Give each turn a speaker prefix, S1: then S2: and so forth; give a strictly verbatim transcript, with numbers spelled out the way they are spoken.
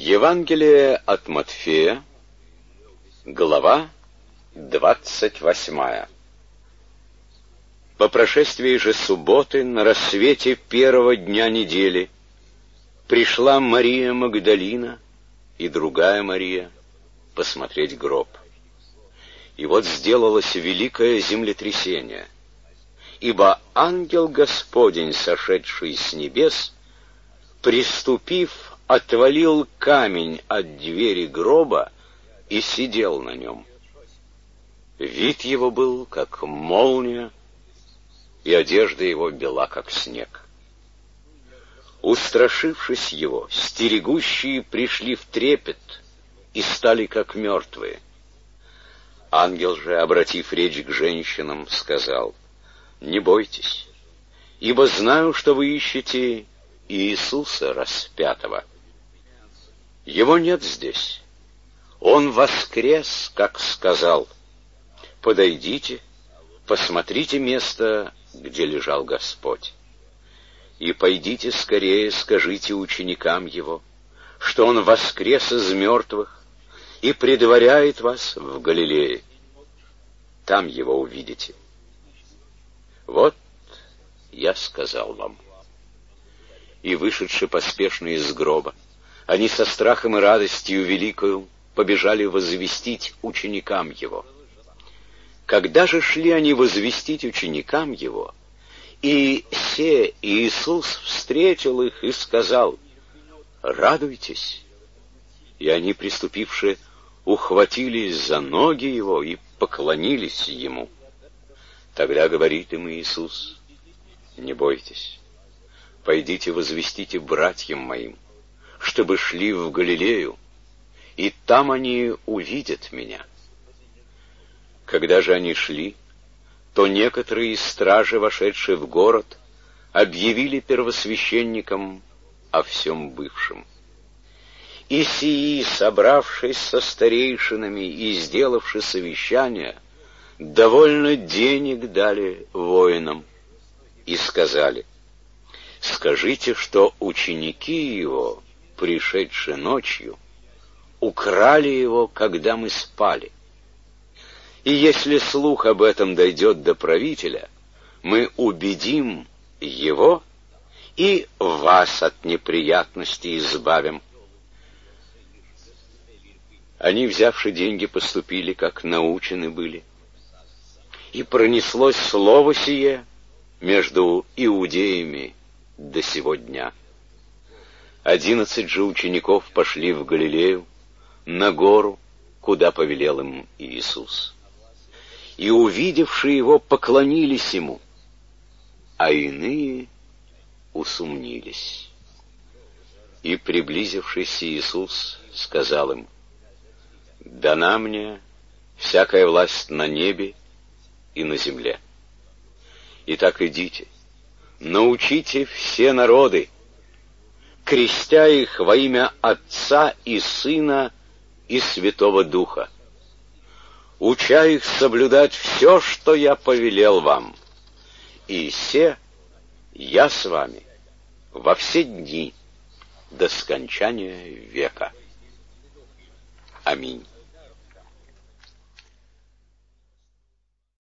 S1: Евангелие от Матфея, глава двадцать восьмая. По прошествии же субботы, на рассвете первого дня недели, пришла Мария Магдалина и другая Мария посмотреть гроб. И вот сделалось великое землетрясение, ибо ангел Господень, сошедший с небес, приступив, отвалил камень от двери гроба и сидел на нем. Вид его был, как молния, и одежда его бела, как снег. Устрашившись его, стерегущие пришли в трепет и стали, как мертвые. Ангел же, обратив речь к женщинам, сказал: «Не бойтесь, ибо знаю, что вы ищете Иисуса распятого. Его нет здесь. Он воскрес, как сказал. Подойдите, посмотрите место, где лежал Господь. И пойдите скорее, скажите ученикам Его, что Он воскрес из мертвых и предваряет вас в Галилее. Там Его увидите. Вот я сказал вам». И, вышедши поспешно из гроба, они со страхом и радостью великою побежали возвестить ученикам Его. Когда же шли они возвестить ученикам Его, и се Иисус встретил их и сказал: «Радуйтесь!» И они, приступивши, ухватились за ноги Его и поклонились Ему. Тогда говорит им Иисус: «Не бойтесь, пойдите возвестите братьям моим, чтобы шли в Галилею, и там они увидят меня». Когда же они шли, то некоторые из стражи, вошедшие в город, объявили первосвященникам о всем бывшем. И сии, собравшись со старейшинами и сделавши совещание, довольно денег дали воинам и сказали: «Скажите, что ученики его, пришедшие ночью, украли его, когда мы спали. И если слух об этом дойдет до правителя, мы убедим его и вас от неприятностей избавим». Они, взявши деньги, поступили, как научены были. И пронеслось слово сие между иудеями до сего дня. Одиннадцать же учеников пошли в Галилею, на гору, куда повелел им Иисус. И, увидевши его, поклонились ему, а иные усомнились. И, приблизившись, Иисус сказал им: «Дана мне всякая власть на небе и на земле. Итак, идите, научите все народы, крестя их во имя Отца и Сына и Святого Духа, уча их соблюдать все, что я повелел вам. И се я с вами во все дни до скончания века. Аминь».